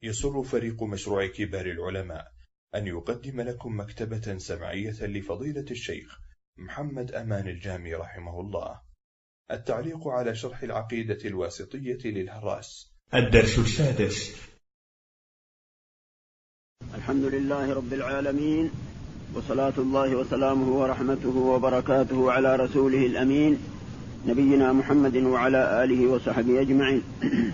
يسر فريق مشروع كبار العلماء أن يقدم لكم مكتبة سمعية لفضيلة الشيخ محمد أمان الجامي رحمه الله. التعليق على شرح العقيدة الواسطية للهراس. الدرس السادس. الحمد لله رب العالمين، وصلاة الله وسلامه ورحمته وبركاته على رسوله الأمين نبينا محمد وعلى آله وصحبه أجمعين.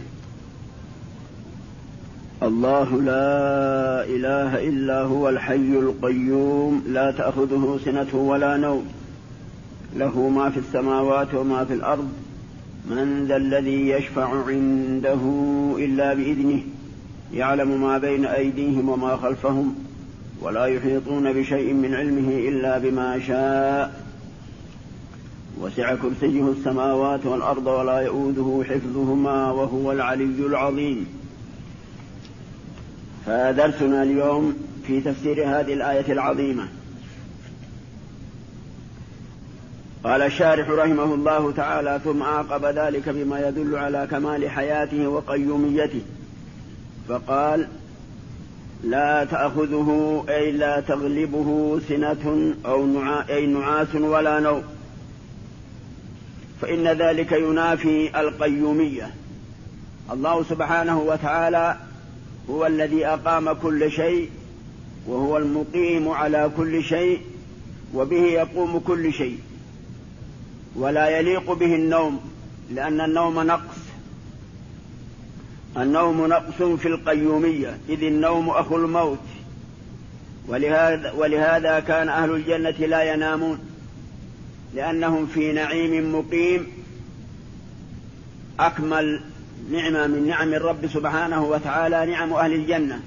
الله لا إله إلا هو الحي القيوم لا تأخذه سنة ولا نوم، له ما في السماوات وما في الأرض، من ذا الذي يشفع عنده إلا بإذنه، يعلم ما بين أيديهم وما خلفهم، ولا يحيطون بشيء من علمه إلا بما شاء، وسع كرسيه السماوات والأرض ولا يؤوده حفظهما وهو العلي العظيم. فدرسنا اليوم في تفسير هذه الآية العظيمة. قال الشارح رحمه الله تعالى: ثم عاقب ذلك بما يدل على كمال حياته وقيوميته، فقال: لا تأخذه أي لا تغلبه سنة أي نعاس ولا نوم، فإن ذلك ينافي القيومية. الله سبحانه وتعالى هو الذي أقام كل شيء، وهو المقيم على كل شيء، وبه يقوم كل شيء، ولا يليق به النوم، لأن النوم نقص، النوم نقص في القيومية، إذ النوم أخو الموت. ولهذا كان أهل الجنة لا ينامون، لأنهم في نعيم مقيم. أكمل نعمة من نعم الرب سبحانه وتعالى نعم أهل الجنة.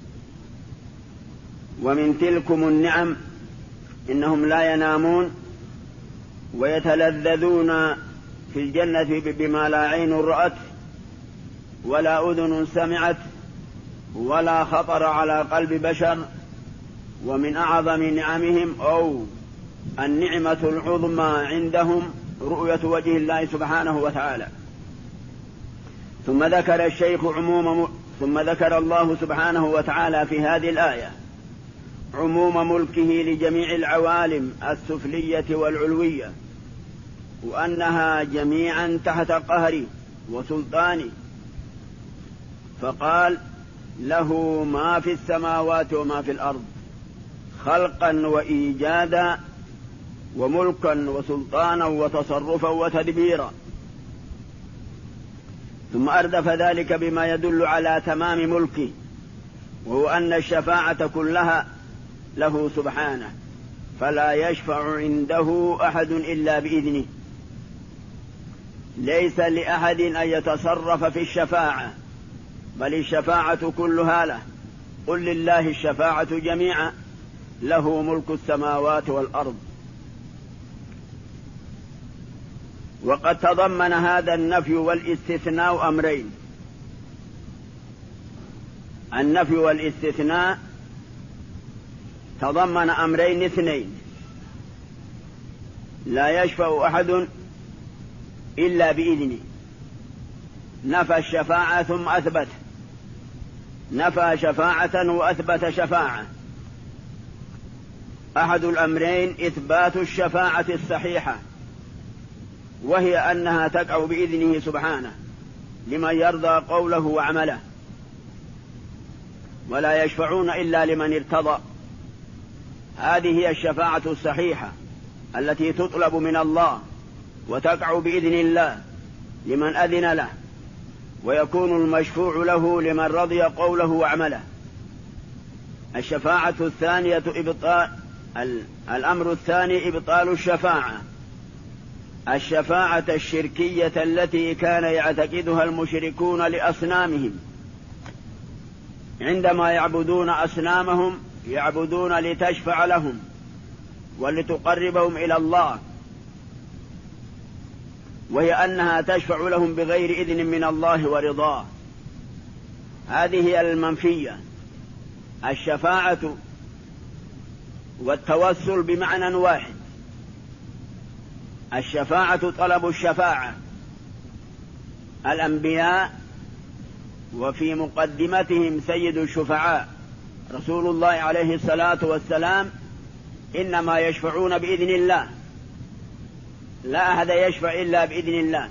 ومن تلكم النعم إنهم لا ينامون ويتلذذون في الجنة بما لا عين رأت ولا أذن سمعت ولا خطر على قلب بشر. ومن أعظم نعمهم أو النعمة العظمى عندهم رؤية وجه الله سبحانه وتعالى. ثم ذكر الله سبحانه وتعالى في هذه الآية عموم ملكه لجميع العوالم السفلية والعلوية، وأنها جميعا تحت قهره وسلطانه، فقال: له ما في السماوات وما في الأرض، خلقا وإيجادا وملكا وسلطانا وتصرفا وتدبيرا. ثم أردف ذلك بما يدل على تمام ملكه، وهو أن الشفاعة كلها له سبحانه، فلا يشفع عنده أحد إلا بإذنه. ليس لأحد أن يتصرف في الشفاعة، بل الشفاعة كلها له. قل لله الشفاعة جميعا، له ملك السماوات والأرض. وقد تضمن هذا النفي والاستثناء أمرين. النفي والاستثناء تضمن أمرين اثنين: لا يشفع أحد إلا بإذنه، نفى الشفاعة ثم أثبت، نفى شفاعة وأثبت شفاعة. أحد الأمرين إثبات الشفاعة الصحيحة، وهي أنها تقع بإذنه سبحانه لمن يرضى قوله وعمله، ولا يشفعون إلا لمن ارتضى. هذه هي الشفاعة الصحيحة التي تطلب من الله وتقع بإذن الله لمن أذن له، ويكون المشفوع له لمن رضي قوله وعمله. الشفاعة الثانية الأمر الثاني إبطال الشفاعة، الشفاعة الشركية التي كان يعتقدها المشركون لأصنامهم. عندما يعبدون أصنامهم يعبدون لتشفع لهم ولتقربهم إلى الله، وهي أنها تشفع لهم بغير إذن من الله ورضاه. هذه هي المنفية. الشفاعة والتوسل بمعنى واحد. الشفاعة طلب الشفاعة، الأنبياء وفي مقدمتهم سيد الشفعاء رسول الله عليه الصلاة والسلام إنما يشفعون بإذن الله، لا أحد يشفع إلا بإذن الله.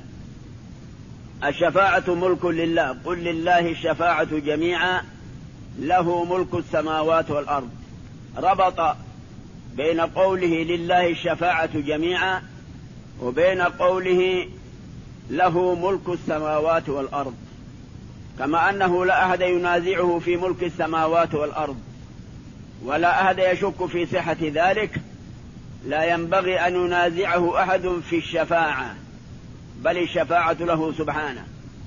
الشفاعة ملك لله، قل لله الشفاعة جميعا له ملك السماوات والأرض. ربط بين قوله لله الشفاعة جميعا وبين قوله له ملك السماوات والأرض، كما أنه لا أحد ينازعه في ملك السماوات والأرض ولا أحد يشك في صحة ذلك، لا ينبغي أن ينازعه أحد في الشفاعة، بل الشفاعة له سبحانه.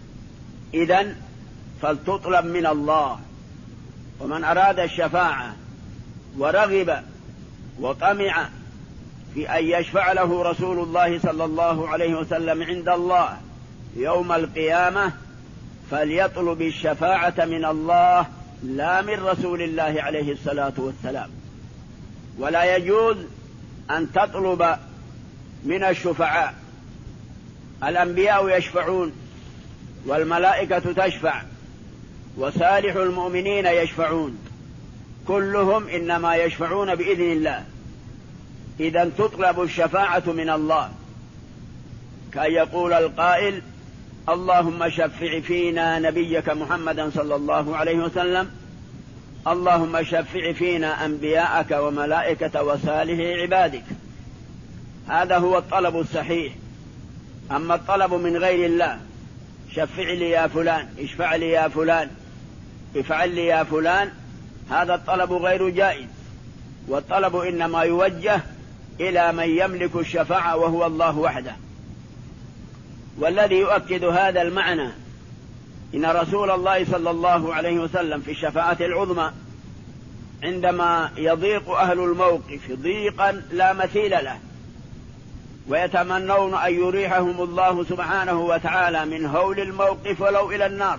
إذن فلتطلب من الله، ومن أراد الشفاعة ورغب وطمع في أن يشفع له رسول الله صلى الله عليه وسلم عند الله يوم القيامة فليطلب الشفاعة من الله لا من رسول الله عليه الصلاة والسلام. ولا يجوز أن تطلب من الشفعاء. الأنبياء يشفعون والملائكة تشفع وصالح المؤمنين يشفعون، كلهم إنما يشفعون بإذن الله. إذن تطلب الشفاعة من الله، كأن يقول القائل اللهم شفع فينا نبيك محمدا صلى الله عليه وسلم، اللهم شفع فينا أنبياءك وملائكة وصالح عبادك. هذا هو الطلب الصحيح. أما الطلب من غير الله، شفع لي يا فلان، اشفع لي يا فلان، افعل لي يا فلان، هذا الطلب غير جائز، والطلب إنما يوجه إلى من يملك الشفاعة وهو الله وحده. والذي يؤكد هذا المعنى إن رسول الله صلى الله عليه وسلم في الشفاعة العظمى عندما يضيق أهل الموقف ضيقا لا مثيل له ويتمنون أن يريحهم الله سبحانه وتعالى من هول الموقف ولو إلى النار،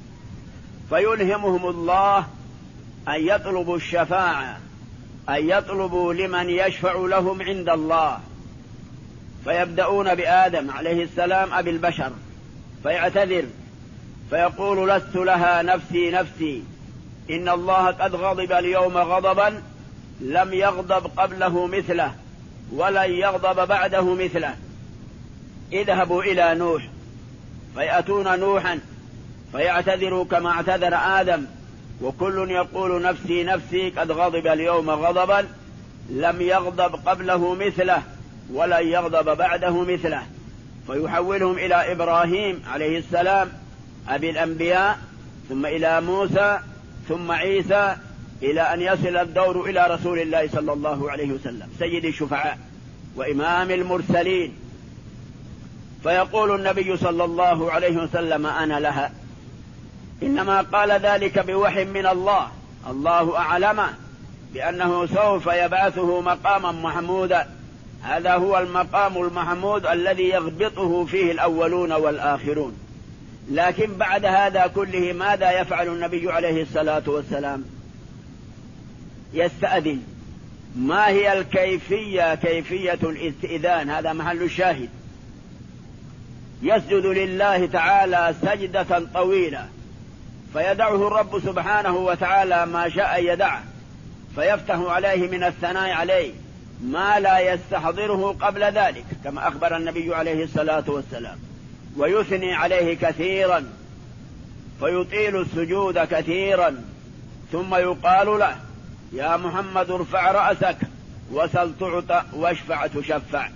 فيلهمهم الله أن يطلبوا الشفاعة، أن يطلبوا لمن يشفع لهم عند الله، فيبدأون بآدم عليه السلام أبي البشر، فيعتذر فيقول لست لها نفسي نفسي، إن الله قد غضب اليوم غضبا لم يغضب قبله مثله ولن يغضب بعده مثله. اذهبوا إلى نوح فيأتون نوحا فيعتذروا كما اعتذر آدم، وكل يقول نفسي نفسي قد غضب اليوم غضبا لم يغضب قبله مثله ولن يغضب بعده مثله، فيحولهم إلى إبراهيم عليه السلام أبي الأنبياء، ثم إلى موسى، ثم عيسى، إلى أن يصل الدور إلى رسول الله صلى الله عليه وسلم سيد الشفعاء وإمام المرسلين. فيقول النبي صلى الله عليه وسلم أنا لها، إنما قال ذلك بوحي من الله، الله أعلمه بأنه سوف يبعثه مقاما محمودا، هذا هو المقام المحمود الذي يغبطه فيه الأولون والآخرون. لكن بعد هذا كله ماذا يفعل النبي عليه الصلاة والسلام؟ يستأذن. ما هي الكيفية؟ كيفية الاستئذان، هذا محل الشاهد. يسجد لله تعالى سجدة طويلة فيدعه الرب سبحانه وتعالى ما شاء يدعه، فيفتح عليه من الثناء عليه ما لا يستحضره قبل ذلك كما أخبر النبي عليه الصلاة والسلام، ويثني عليه كثيرا فيطيل السجود كثيرا، ثم يقال له يا محمد ارفع رأسك وسل تعطى واشفع تشفع.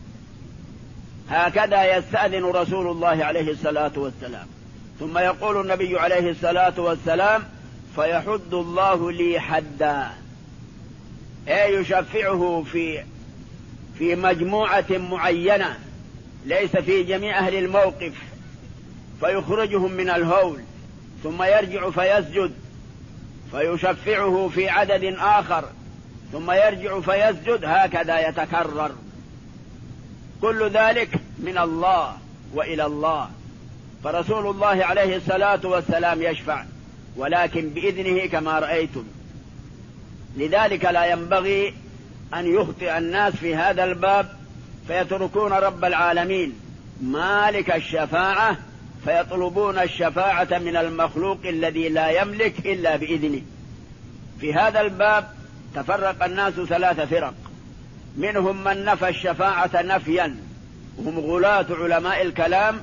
هكذا يستأذن رسول الله عليه الصلاة والسلام. ثم يقول النبي عليه الصلاة والسلام فيحد الله لي حدا، أي يشفعه في مجموعة معينة ليس في جميع أهل الموقف، فيخرجهم من الهول، ثم يرجع فيسجد فيشفعه في عدد آخر، ثم يرجع فيسجد، هكذا يتكرر. كل ذلك من الله وإلى الله. فرسول الله عليه الصلاة والسلام يشفع ولكن بإذنه كما رأيتم. لذلك لا ينبغي أن يخطئ الناس في هذا الباب فيتركون رب العالمين مالك الشفاعة فيطلبون الشفاعة من المخلوق الذي لا يملك إلا بإذنه. في هذا الباب تفرق الناس 3 فرق، منهم من نفى الشفاعة نفيا وهم غلاة علماء الكلام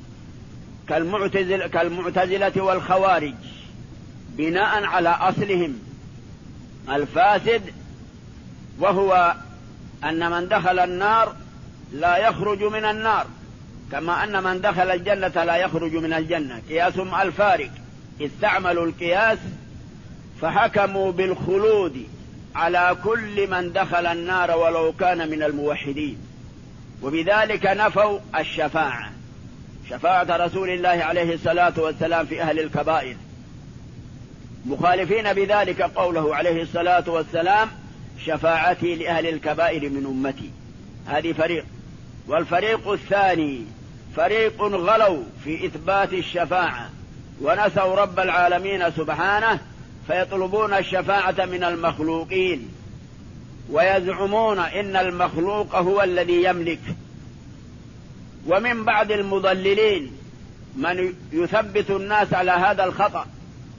كالمعتزلة والخوارج، بناء على أصلهم الفاسد، وهو أن من دخل النار لا يخرج من النار، كما أن من دخل الجنة لا يخرج من الجنة. قياسهم الفارق، استعملوا القياس فحكموا بالخلود على كل من دخل النار ولو كان من الموحدين، وبذلك نفوا الشفاعة، شفاعة رسول الله عليه الصلاة والسلام في أهل الكبائر، مخالفين بذلك قوله عليه الصلاة والسلام: شفاعتي لأهل الكبائر من أمتي. هذه فريق. والفريق الثاني فريق غلوا في إثبات الشفاعة ونسوا رب العالمين سبحانه، فيطلبون الشفاعة من المخلوقين، ويزعمون إن المخلوق هو الذي يملك. ومن بعض المضللين من يثبت الناس على هذا الخطأ،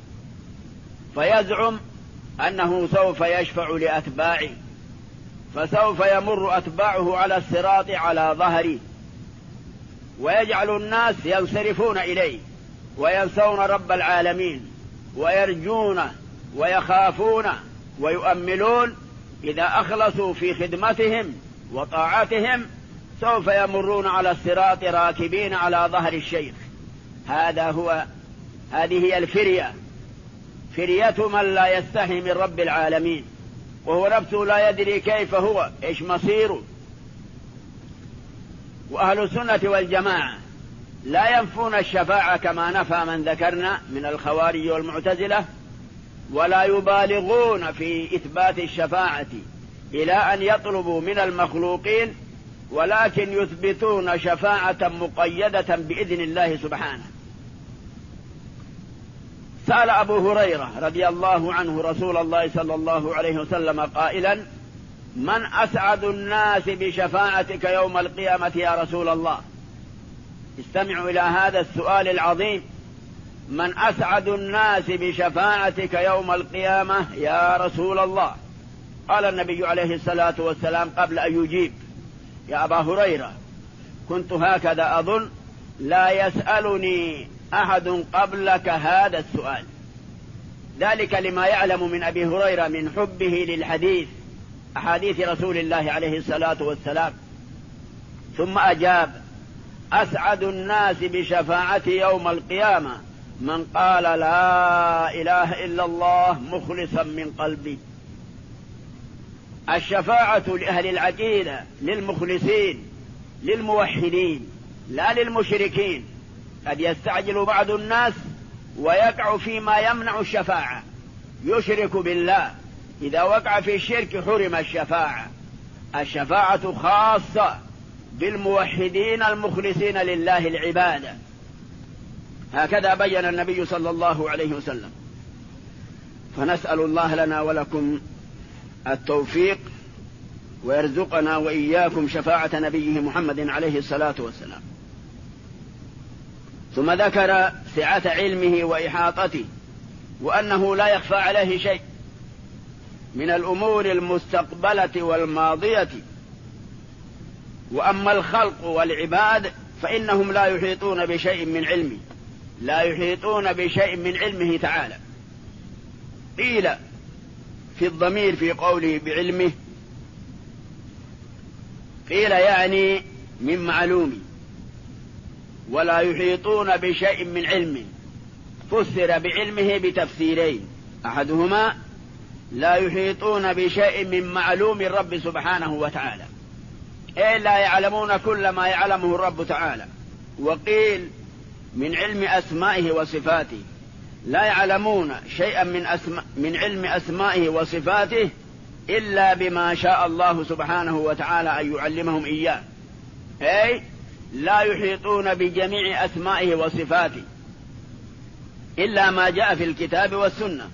فيزعم أنه سوف يشفع لأتباعه، فسوف يمر أتباعه على الصراط على ظهره، ويجعل الناس ينصرفون إليه وينسون رب العالمين، ويرجون ويخافون ويؤملون إذا أخلصوا في خدمتهم وطاعتهم سوف يمرون على الصراط راكبين على ظهر الشيخ. هذه هي الفرية، فرية من لا يستحي من رب العالمين، وهو نفسه لا يدري كيف هو إيش مصيره. وأهل السنة والجماعة لا ينفون الشفاعة كما نفى من ذكرنا من الخوارج والمعتزلة، ولا يبالغون في إثبات الشفاعة إلى أن يطلبوا من المخلوقين، ولكن يثبتون شفاعة مقيدة بإذن الله سبحانه. سأل أبو هريرة رضي الله عنه رسول الله صلى الله عليه وسلم قائلا: من أسعد الناس بشفاعتك يوم القيامة يا رسول الله؟ استمعوا إلى هذا السؤال العظيم: من أسعد الناس بشفاعتك يوم القيامة يا رسول الله؟ قال النبي عليه الصلاة والسلام قبل أن يجيب: يا أبا هريرة، كنت هكذا أظن، لا يسألني أحد قبلك هذا السؤال. ذلك لما يعلم من أبي هريرة من حبه للحديث، أحاديث رسول الله عليه الصلاة والسلام. ثم أجاب: أسعد الناس بشفاعتي يوم القيامة من قال لا إله إلا الله مخلصا من قلبي. الشفاعة لأهل العقيدة، للمخلصين، للموحدين، لا للمشركين. قد يستعجل بعض الناس ويقع فيما يمنع الشفاعة، يشرك بالله، إذا وقع في الشرك حرم الشفاعة. الشفاعة خاصة بالموحدين المخلصين لله العبادة، هكذا بين النبي صلى الله عليه وسلم. فنسأل الله لنا ولكم التوفيق، ويرزقنا وإياكم شفاعة نبيه محمد عليه الصلاة والسلام. ثم ذكر سعة علمه وإحاطته، وأنه لا يخفى عليه شيء من الأمور المستقبلة والماضية. وأما الخلق والعباد فإنهم لا يحيطون بشيء من علمه، لا يحيطون بشيء من علمه تعالى. قيل في الضمير في قوله بعلمه، قيل يعني من معلوم، ولا يحيطون بشيء من علمه. فسر بعلمه بتفسيرين: أحدهما لا يحيطون بشيء من معلوم الرب سبحانه وتعالى، أي لا يعلمون كل ما يعلمه الرب تعالى. وقيل من علم أسمائه وصفاته، لا يعلمون شيئا من علم أسمائه وصفاته إلا بما شاء الله سبحانه وتعالى أن يعلمهم إياه، أي لا يحيطون بجميع أسمائه وصفاته إلا ما جاء في الكتاب والسنة.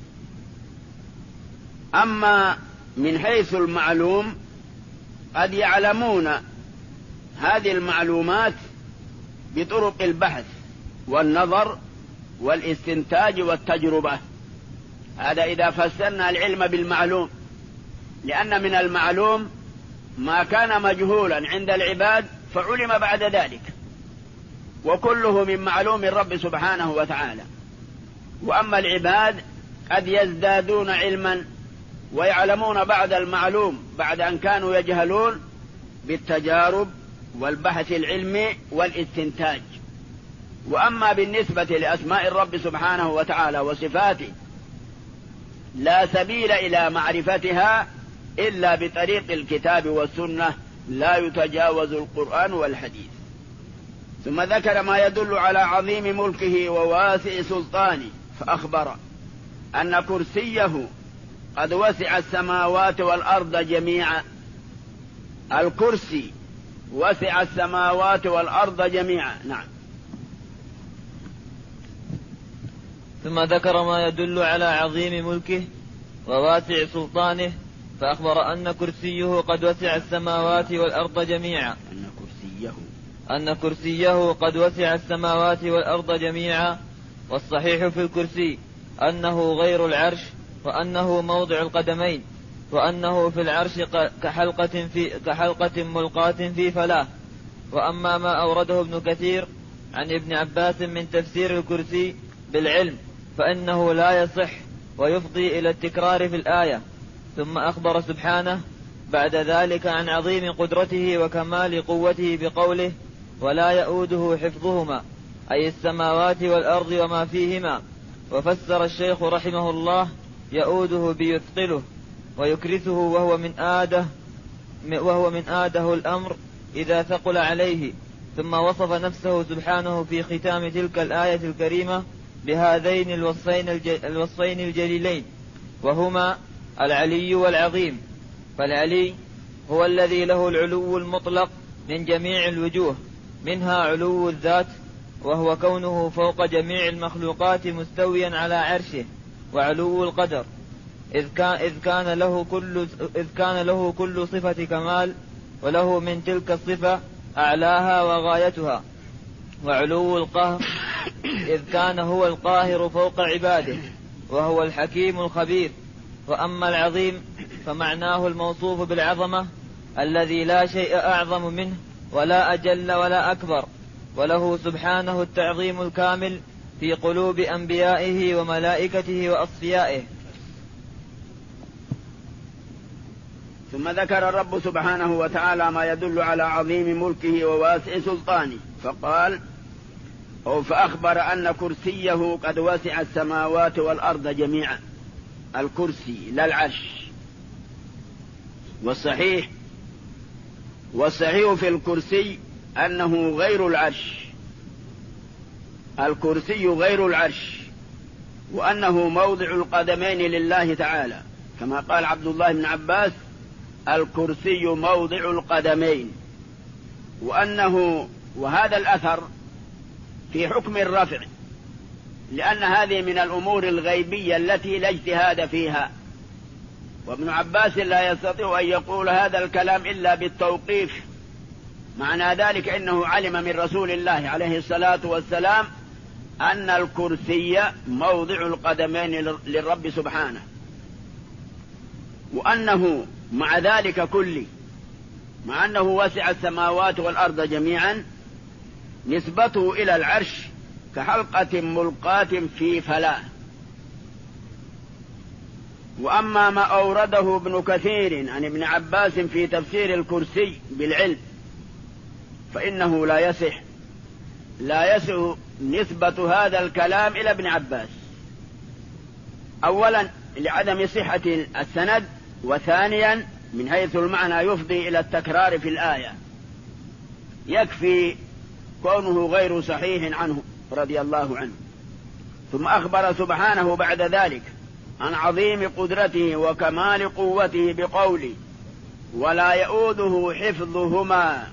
أما من حيث المعلوم قد يعلمون هذه المعلومات بطرق البحث والنظر والاستنتاج والتجربة. هذا إذا فسرنا العلم بالمعلوم، لأن من المعلوم ما كان مجهولا عند العباد فعلم بعد ذلك، وكله من معلوم الرب سبحانه وتعالى. وأما العباد قد يزدادون علما ويعلمون بعد المعلوم بعد أن كانوا يجهلون بالتجارب والبحث العلمي والاستنتاج. وأما بالنسبة لأسماء الرب سبحانه وتعالى وصفاته لا سبيل إلى معرفتها إلا بطريق الكتاب والسنة، لا يتجاوز القرآن والحديث. ثم ذكر ما يدل على عظيم ملكه وواسع سلطانه، فأخبر أن كرسيه قد وسع السماوات والأرض جميعا. الكرسي وسع السماوات والأرض جميعا. نعم. ثم ذكر ما يدل على عظيم ملكه وواسع سلطانه، فأخبر أن كرسيه قد وسع السماوات والأرض جميعا. أن كرسيه قد وسع السماوات والأرض جميعا. والصحيح في الكرسي أنه غير العرش، وأنه موضع القدمين، وأنه في العرش كحلقة ملقاة في فلاة. وأما ما أورده ابن كثير عن ابن عباس من تفسير الكرسي بالعلم فإنه لا يصح ويفضي إلى التكرار في الآية. ثم أخبر سبحانه بعد ذلك عن عظيم قدرته وكمال قوته بقوله: ولا يؤوده حفظهما، أي السماوات والأرض وما فيهما. وفسر الشيخ رحمه الله يؤوده بيثقله ويكرثه، وهو من آده الأمر إذا ثقل عليه. ثم وصف نفسه سبحانه في ختام تلك الآية الكريمة بهذين الوصفين الجليلين، وهما العلي والعظيم. فالعلي هو الذي له العلو المطلق من جميع الوجوه، منها علو الذات، وهو كونه فوق جميع المخلوقات مستويا على عرشه. وعلو القدر إذ كان له كل صفة كمال، وله من تلك الصفة أعلاها وغايتها. وعلو القهر إذ كان هو القاهر فوق عباده، وهو الحكيم الخبير. وأما العظيم فمعناه الموصوف بالعظمة الذي لا شيء أعظم منه ولا أجل ولا أكبر، وله سبحانه التعظيم الكامل في قلوب أنبيائه وملائكته وأصفيائه. ثم ذكر الرب سبحانه وتعالى ما يدل على عظيم ملكه وواسع سلطانه، فقال: فأخبر أن كرسيه قد وسع السماوات والأرض جميعا. الكرسي لا العرش. والصحيح في الكرسي أنه غير العرش. الكرسي غير العرش، وأنه موضع القدمين لله تعالى، كما قال عبد الله بن عباس: الكرسي موضع القدمين. وهذا الأثر في حكم الرفع، لأن هذه من الأمور الغيبية التي لا اجتهاد فيها. وابن عباس لا يستطيع أن يقول هذا الكلام إلا بالتوقيف. معنى ذلك أنه علم من رسول الله عليه الصلاة والسلام أن الكرسي موضع القدمين للرب سبحانه، وأنه مع ذلك كله، مع أنه وسع السماوات والأرض جميعا، نسبته إلى العرش كحلقة ملقاة في فلاة. وأما ما أورده ابن كثير عن ابن عباس في تفسير الكرسي بالعلم فإنه لا يصح نسبة هذا الكلام إلى ابن عباس، أولا لعدم صحة السند، وثانيا من حيث المعنى يفضي إلى التكرار في الآية. يكفي كونه غير صحيح عنه رضي الله عنه. ثم أخبر سبحانه بعد ذلك عن عظيم قدرته وكمال قوته بقوله: ولا يؤوده حفظهما،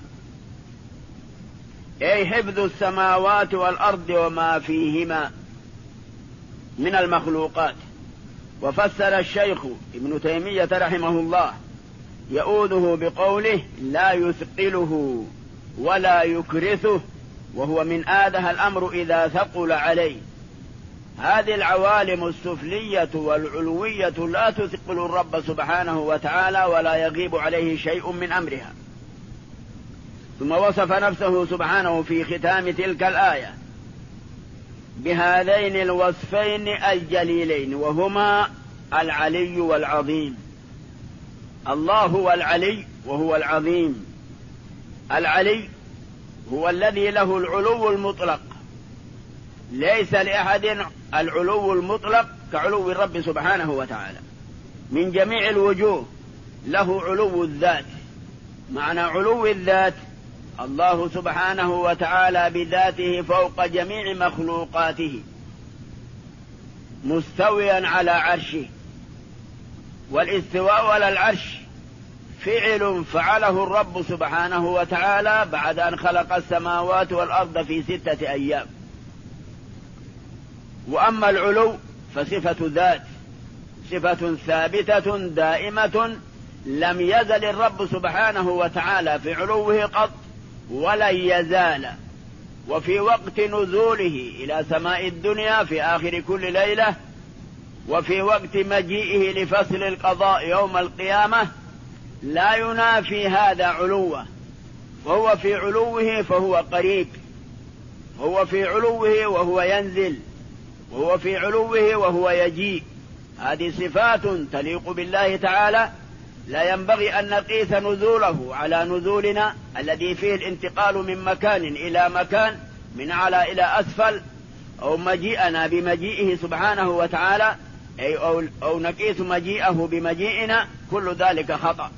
أي حفظ السماوات والأرض وما فيهما من المخلوقات. وفسر الشيخ ابن تيمية رحمه الله يؤوده بقوله: لا يثقله ولا يكرثه وهو من آده الأمر إذا ثقل عليه. هذه العوالم السفلية والعلوية لا تثقل الرب سبحانه وتعالى ولا يغيب عليه شيء من أمرها. ثم وصف نفسه سبحانه في ختام تلك الآية بهذين الوصفين الجليلين، وهما العلي والعظيم. الله هو العلي وهو العظيم. العلي هو الذي له العلو المطلق، ليس لأحد العلو المطلق كعلو الرب سبحانه وتعالى من جميع الوجوه. له علو الذات. معنى علو الذات الله سبحانه وتعالى بذاته فوق جميع مخلوقاته مستويا على عرشه. والاستواء على العرش فعل فعله الرب سبحانه وتعالى بعد أن خلق السماوات والأرض في 6 أيام. وأما العلو فصفة ذات، صفة ثابتة دائمة لم يزل الرب سبحانه وتعالى في علوه قط ولن يزال. وفي وقت نزوله إلى سماء الدنيا في آخر كل ليلة، وفي وقت مجيئه لفصل القضاء يوم القيامة، لا ينافي هذا علوه. وهو في علوه فهو قريب، هو في علوه وهو ينزل، وهو في علوه وهو يجيء. هذه صفات تليق بالله تعالى، لا ينبغي أن نقيس نزوله على نزولنا الذي فيه الانتقال من مكان إلى مكان، من أعلى إلى أسفل، أو مجيئنا بمجيئه سبحانه وتعالى، أو نقيس مجيئه بمجيئنا. كل ذلك خطأ.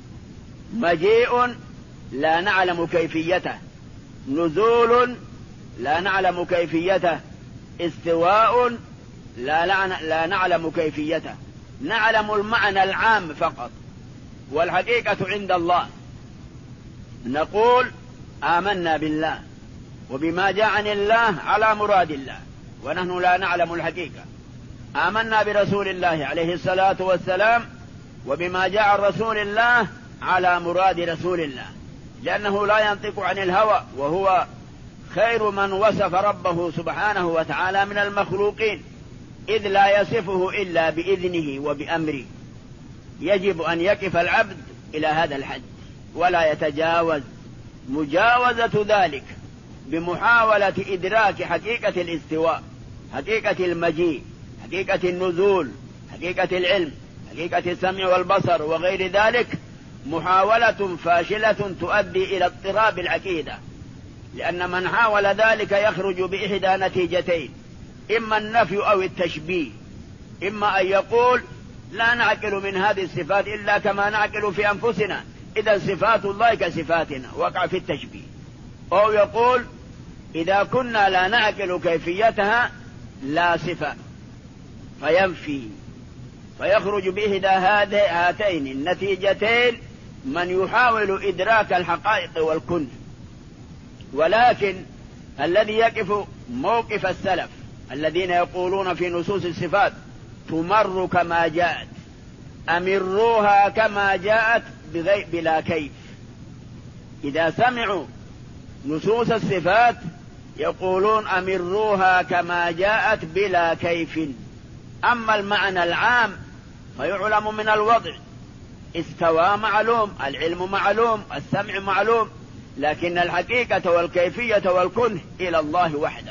مجيء لا نعلم كيفيته، نزول لا نعلم كيفيته، استواء لا نعلم كيفيته، نعلم المعنى العام فقط. والحقيقة عند الله نقول آمنا بالله وبما جاء عن الله على مراد الله، ونحن لا نعلم الحقيقة. آمنا برسول الله عليه الصلاة والسلام وبما جاء عن رسول الله على مراد رسول الله، لأنه لا ينطق عن الهوى، وهو خير من وصف ربه سبحانه وتعالى من المخلوقين، إذ لا يصفه إلا بإذنه وبأمره. يجب أن يقف العبد إلى هذا الحد ولا يتجاوز. مجاوزة ذلك بمحاولة إدراك حقيقة الاستواء، حقيقة المجيء، حقيقة النزول، حقيقة العلم، حقيقة السمع والبصر وغير ذلك، محاولة فاشلة تؤدي إلى اضطراب العقيدة. لأن من حاول ذلك يخرج بإحدى نتيجتين: إما النفي أو التشبيه. إما أن يقول لا نعقل من هذه الصفات إلا كما نعقل في أنفسنا، إذا صفات الله كصفاتنا، وقع في التشبيه. أو يقول إذا كنا لا نعقل كيفيتها لا صفة، فينفي، فيخرج بإحدى هاتين النتيجتين من يحاول إدراك الحقائق والكنه. ولكن الذي يقف موقف السلف الذين يقولون في نصوص الصفات تمر كما جاءت، أمروها كما جاءت بلا كيف. إذا سمعوا نصوص الصفات يقولون أمروها كما جاءت بلا كيف. أما المعنى العام فيعلم من الوضع، استوى معلوم، العلم معلوم، السمع معلوم، لكن الحقيقة والكيفية والكنه إلى الله وحده.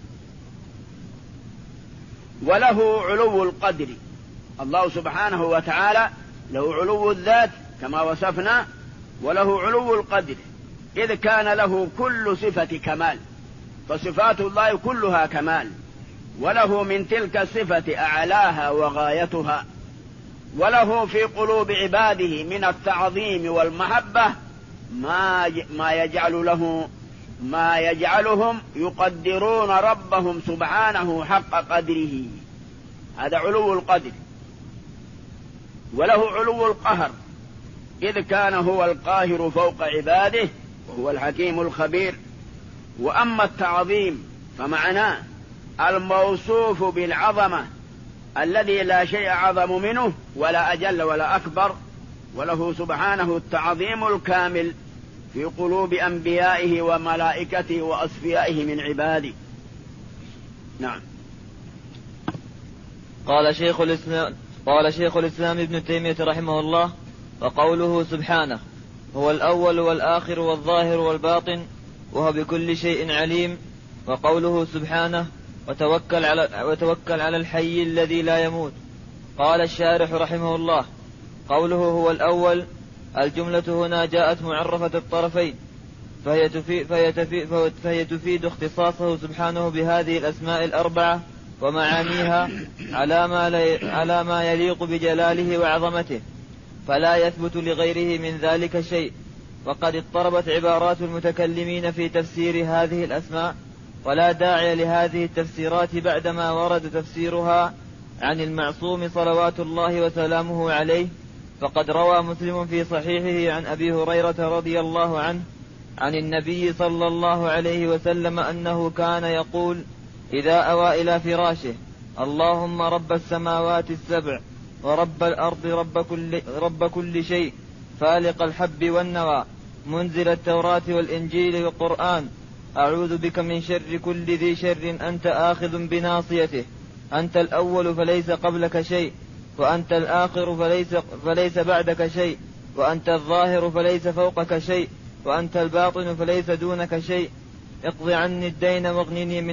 وله علو القدر. الله سبحانه وتعالى له علو الذات كما وصفنا، وله علو القدر، إذ كان له كل صفة كمال، فصفات الله كلها كمال، وله من تلك الصفة أعلاها وغايتها. وله في قلوب عباده من التعظيم والمحبة ما يجعلهم يقدرون ربهم سبحانه حق قدره. هذا علو القدر. وله علو القهر، إذ كان هو القاهر فوق عباده وهو الحكيم الخبير. وأما التعظيم فمعناه الموصوف بالعظمة الذي لا شيء أعظم منه، ولا أجل ولا أكبر. وله سبحانه التعظيم الكامل في قلوب أنبيائه وملائكته وأصفيائه من عباده. نعم. قال شيخ الإسلام ابن تيمية رحمه الله: وقوله سبحانه هو الأول والآخر والظاهر والباطن وهو بكل شيء عليم. وقوله سبحانه وتوكل على الحي الذي لا يموت. قال الشارح رحمه الله: قوله هو الأول الجملة هنا جاءت معرفة الطرفين، فهي تفيد اختصاصه سبحانه بهذه الأسماء الأربعة ومعانيها على ما يليق بجلاله وعظمته، فلا يثبت لغيره من ذلك شيء. وقد اضطربت عبارات المتكلمين في تفسير هذه الأسماء، ولا داعي لهذه التفسيرات بعدما ورد تفسيرها عن المعصوم صلوات الله وسلامه عليه. فقد روى مسلم في صحيحه عن أبي هريرة رضي الله عنه عن النبي صلى الله عليه وسلم أنه كان يقول إذا أوى إلى فراشه: اللهم رب السماوات السبع ورب الأرض رب كل شيء فالق الحب والنوى منزل التوراة والإنجيل والقرآن، أعوذ بك من شر كل ذي شر أنت آخذ بناصيته، أنت الأول فليس قبلك شيء، وأنت الآخر فليس بعدك شيء، وأنت الظاهر فليس فوقك شيء، وأنت الباطن فليس دونك شيء، اقض عني الدين واغنني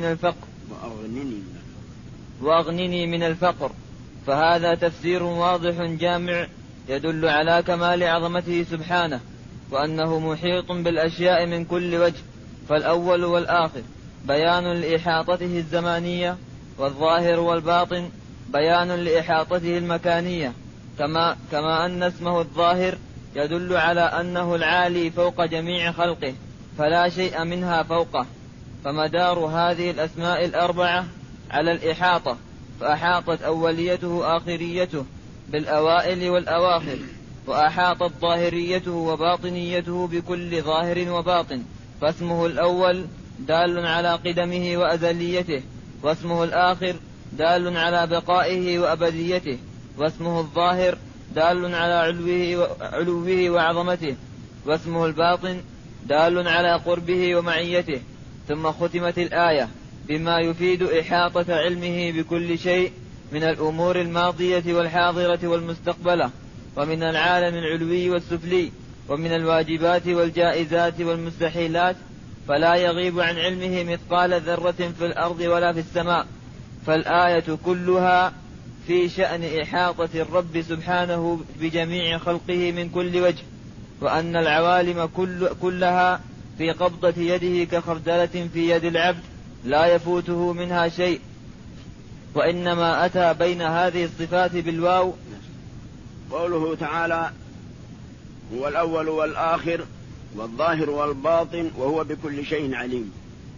من الفقر. فهذا تفسير واضح جامع يدل على كمال عظمته سبحانه، وأنه محيط بالأشياء من كل وجه. فالأول والآخر بيان لإحاطته الزمانية، والظاهر والباطن بيان لإحاطته المكانية، كما أن اسمه الظاهر يدل على أنه العالي فوق جميع خلقه فلا شيء منها فوقه. فمدار هذه الأسماء الأربعة على الإحاطة، فأحاطت أوليته آخريته بالأوائل والأواخر، وأحاطت ظاهريته وباطنيته بكل ظاهر وباطن. فاسمه الأول دال على قدمه وأزليته، واسمه الآخر دال على بقائه وأبديته، واسمه الظاهر دال على علوه وعظمته، واسمه الباطن دال على قربه ومعيته. ثم ختمت الآية بما يفيد إحاطة علمه بكل شيء من الأمور الماضية والحاضرة والمستقبلة، ومن العالم العلوي والسفلي، ومن الواجبات والجائزات والمستحيلات، فلا يغيب عن علمه مثقال ذرة في الأرض ولا في السماء. فالآية كلها في شأن إحاطة الرب سبحانه بجميع خلقه من كل وجه، وأن العوالم كلها في قبضة يده كخردلة في يد العبد لا يفوته منها شيء. وإنما أتى بين هذه الصفات بالواو. قوله تعالى هو الأول والآخر والظاهر والباطن وهو بكل شيء عليم.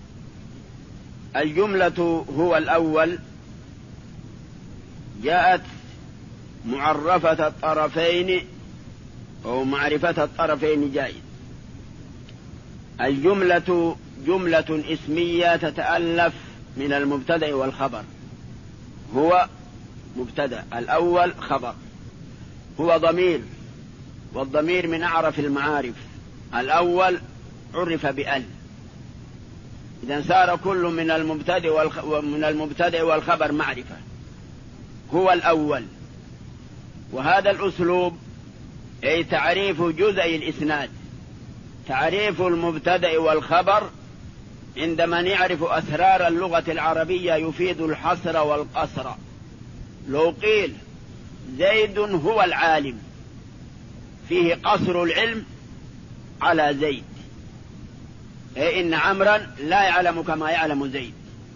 الجملة هو الأول جاءت معرفة الطرفين أو معرفة الطرفين جائز. الجملة جملة اسمية تتألف من المبتدأ والخبر. هو مبتدأ، الأول خبر، هو ضمير، والضمير من أعرف المعارف. الأول عرف بأل، إذا صار كل من المبتدأ والخبر معرفة. هو الأول، وهذا الأسلوب أي تعريف جزء الإسناد، تعريف المبتدأ والخبر عند من يعرف أسرار اللغة العربية يفيد الحصر والقصر. لو قيل زيد هو العالم فيه قصر العلم على زيد، أي إن عمرا لا يعلم كما يعلم زيد.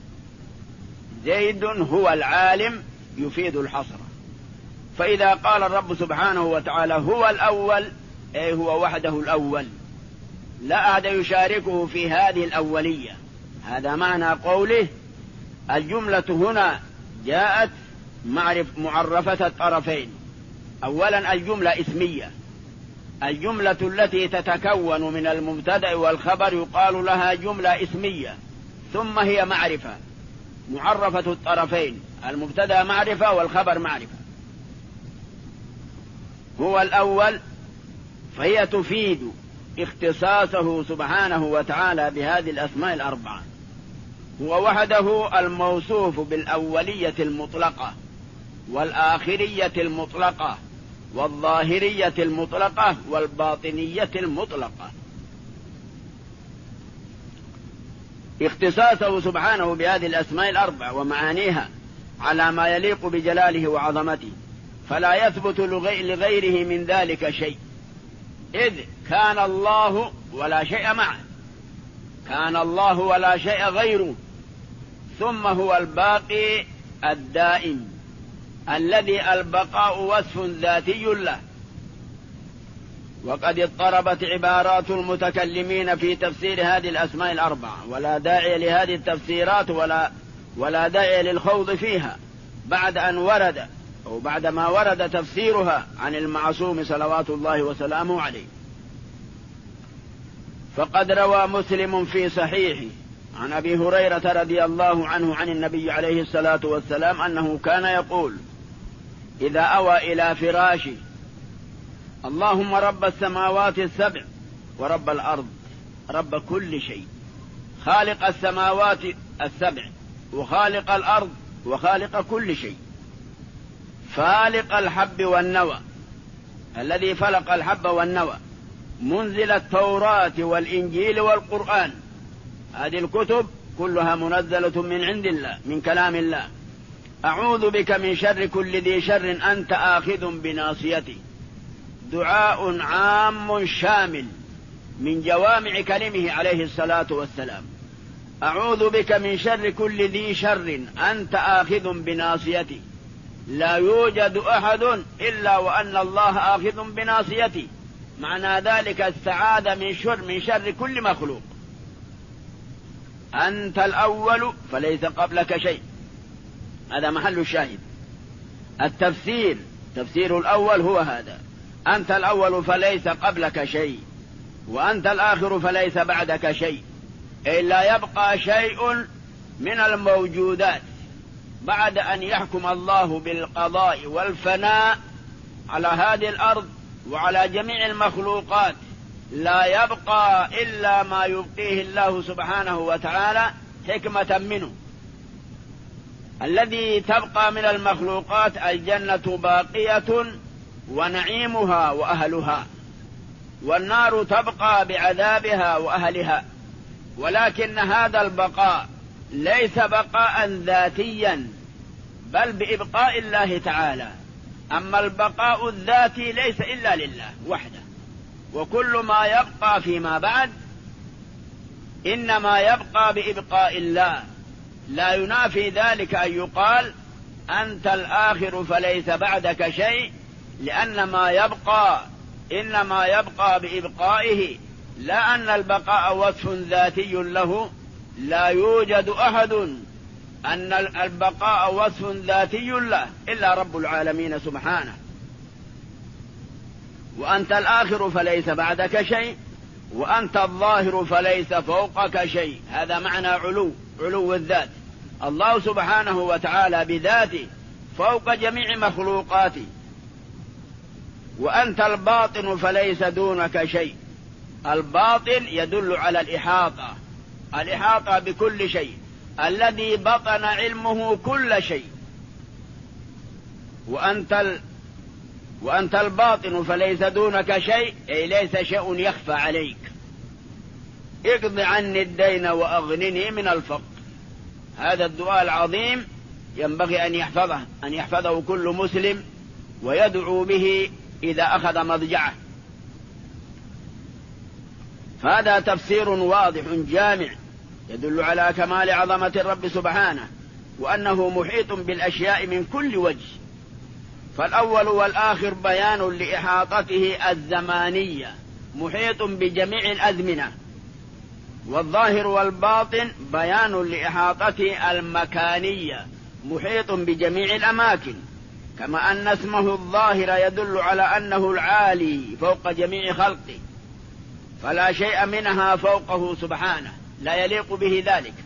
زيد هو العالم يفيد الحصر. فإذا قال الرب سبحانه وتعالى هو الأول، أي هو وحده الأول، لا أحد يشاركه في هذه الأولية. هذا معنى قوله الجملة هنا جاءت معرفة الطرفين. أولا الجملة اسمية، الجملة التي تتكون من المبتدأ والخبر يقال لها جملة اسمية. ثم هي معرفة، معرفة الطرفين، المبتدأ معرفة والخبر معرفة. هو الأول فهي تفيد اختصاصه سبحانه وتعالى بهذه الأسماء الأربعة. هو وحده الموصوف بالأولية المطلقة والآخرية المطلقة والظاهرية المطلقة والباطنية المطلقة. اختصاصه سبحانه بهذه الأسماء الأربعة ومعانيها على ما يليق بجلاله وعظمته، فلا يثبت لغيره من ذلك شيء، إذ كان الله ولا شيء معه، كان الله ولا شيء غيره، ثم هو الباقي الدائم الذي البقاء وصف ذاتي له. وقد اضطربت عبارات المتكلمين في تفسير هذه الأسماء الأربعة، ولا داعي لهذه التفسيرات ولا داعي للخوض فيها بعد ما ورد تفسيرها عن المعصوم صلوات الله وسلامه عليه. فقد روى مسلم في صحيحه عن أبي هريرة رضي الله عنه عن النبي عليه الصلاة والسلام أنه كان يقول إذا أوى إلى فراشه: اللهم رب السماوات السبع ورب الأرض، رب كل شيء، خالق السماوات السبع وخالق الأرض وخالق كل شيء، فالق الحب والنوى، الذي فلق الحب والنوى، منزل التوراة والإنجيل والقرآن، هذه الكتب كلها منزلة من عند الله من كلام الله. أعوذ بك من شر كل ذي شر أنت آخذ بناصيته، دعاء عام شامل من جوامع كلمه عليه الصلاة والسلام. أعوذ بك من شر كل ذي شر أنت آخذ بناصيته، لا يوجد أحد إلا وأن الله آخذ بناصيته، معنى ذلك السعادة من شر كل مخلوق. أنت الأول فليس قبلك شيء، هذا محل الشاهد. تفسير الأول هو هذا: أنت الأول فليس قبلك شيء، وأنت الآخر فليس بعدك شيء، إلا يبقى شيء من الموجودات بعد أن يحكم الله بالقضاء والفناء على هذه الأرض وعلى جميع المخلوقات. لا يبقى إلا ما يبقيه الله سبحانه وتعالى حكمة منه. الذي تبقى من المخلوقات الجنة باقية ونعيمها وأهلها، والنار تبقى بعذابها وأهلها، ولكن هذا البقاء ليس بقاء ذاتيا بل بإبقاء الله تعالى. أما البقاء الذاتي ليس إلا لله وحده، وكل ما يبقى فيما بعد إنما يبقى بإبقاء الله. لا ينافي ذلك أن يقال أنت الآخر فليس بعدك شيء، لأن ما يبقى إنما يبقى بإبقائه، لا أن البقاء وصف ذاتي له. لا يوجد أحد أن البقاء وصف ذاتي له إلا رب العالمين سبحانه. وأنت الآخر فليس بعدك شيء، وأنت الظاهر فليس فوقك شيء. هذا معنى علو الذات. الله سبحانه وتعالى بذاته فوق جميع مخلوقاته. وأنت الباطن فليس دونك شيء. الباطن يدل على الإحاطة بكل شيء، الذي بطن علمه كل شيء. وأنت الباطن فليس دونك شيء، أي ليس شيء يخفى عليك. اقض عني الدين وأغنني من الفقر. هذا الدعاء العظيم ينبغي أن يحفظه كل مسلم ويدعو به إذا أخذ مضجعه. هذا تفسير واضح جامع يدل على كمال عظمة الرب سبحانه، وأنه محيط بالأشياء من كل وجه. فالأول والآخر بيان لإحاطته الزمانية، محيط بجميع الأزمنة. والظاهر والباطن بيان لإحاطته المكانية، محيط بجميع الأماكن. كما أن اسمه الظاهر يدل على أنه العالي فوق جميع خلقه، فلا شيء منها فوقه سبحانه، لا يليق به ذلك.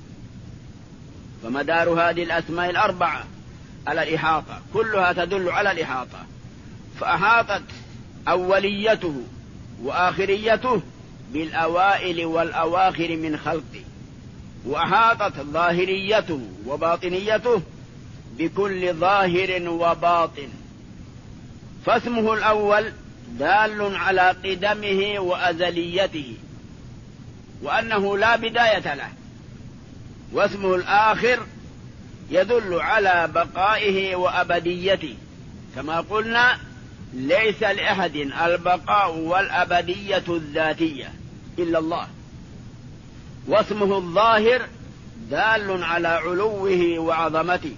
فمدار هذه الأسماء الأربعة على الإحاطة، كلها تدل على الإحاطة. فأحاطت أوليته وآخريته بالأوائل والأواخر من خلقه، وأحاطت ظاهريته وباطنيته بكل ظاهر وباطن. فاسمه الأول دال على قدمه وأزليته وأنه لا بداية له، واسمه الآخر يدل على بقائه وأبديته، كما قلنا ليس لأحد البقاء والأبدية الذاتية إلا الله. واسمه الظاهر دال على علوه وعظمته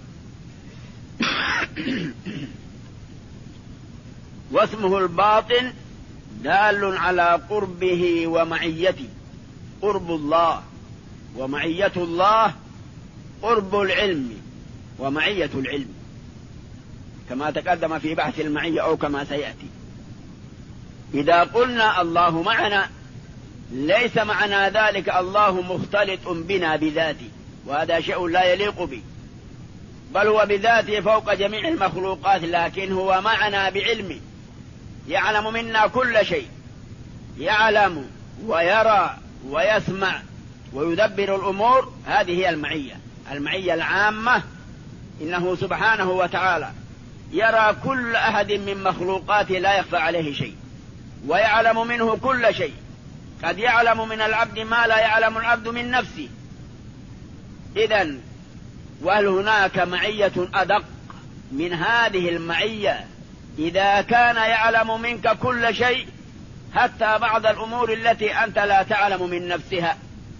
واسمه الباطن دال على قربه ومعيته. قرب الله ومعية الله قرب العلم ومعية العلم، كما تقدم في بحث المعية أو كما سيأتي. إذا قلنا الله معنا ليس معنى ذلك الله مختلط بنا بذاته، وهذا شيء لا يليق به، بل هو بذاته فوق جميع المخلوقات، لكن هو معنا بعلمه، يعلم منا كل شيء، يعلم ويرى ويسمع ويدبر الأمور. هذه هي المعية العامة. إنه سبحانه وتعالى يرى كل أحد من مخلوقاته لا يخفى عليه شيء، ويعلم منه كل شيء. قد يعلم من العبد ما لا يعلم العبد من نفسه. إذن وهل هناك معية أدق من هذه المعية إذا كان يعلم منك كل شيء، حتى بعض الأمور التي أنت لا تعلم من نفسها؟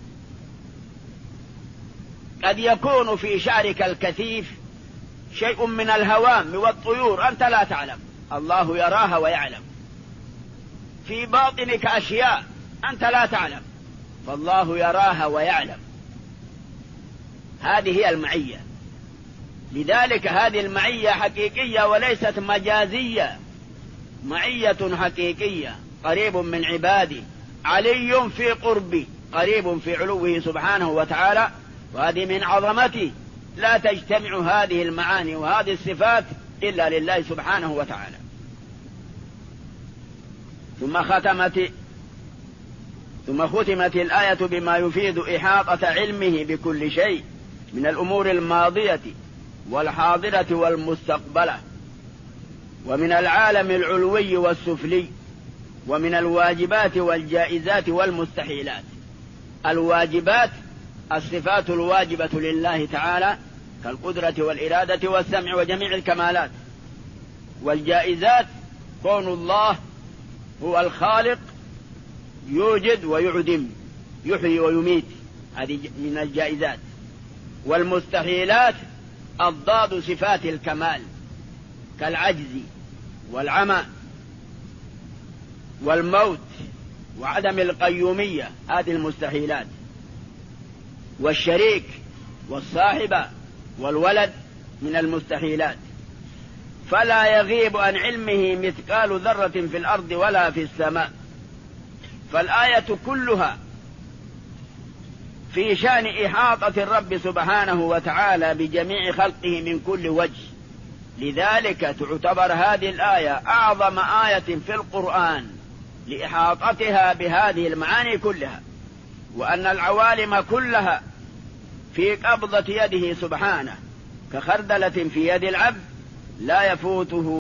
قد يكون في شعرك الكثيف شيء من الهوام والطيور أنت لا تعلم، الله يراها ويعلم. في باطنك أشياء أنت لا تعلم، فالله يراها ويعلم. هذه هي المعية. لذلك هذه المعية حقيقية وليست مجازية، معية حقيقية. قريب من عباده، علي في قربه، قريب في علوه سبحانه وتعالى، وهذه من عظمته. لا تجتمع هذه المعاني وهذه الصفات إلا لله سبحانه وتعالى. ثم ختمت الآية بما يفيد إحاطة علمه بكل شيء من الأمور الماضية والحاضرة والمستقبلة، ومن العالم العلوي والسفلي، ومن الواجبات والجائزات والمستحيلات. الواجبات الصفات الواجبة لله تعالى كالقدرة والإرادة والسمع وجميع الكمالات. والجائزات كون الله هو الخالق، يوجد ويعدم، يحيي ويميت، هذه من الجائزات. والمستحيلات أضداد صفات الكمال كالعجز والعمى والموت وعدم القيومية، هذه المستحيلات. والشريك والصاحبة والولد من المستحيلات. فلا يغيب عن علمه مثقال ذرة في الأرض ولا في السماء. فالآية كلها في شأن إحاطة الرب سبحانه وتعالى بجميع خلقه من كل وجه. لذلك تعتبر هذه الآية أعظم آية في القرآن لإحاطتها بهذه المعاني كلها، وأن العوالم كلها في قبضة يده سبحانه كخردلة في يد العبد لا يفوته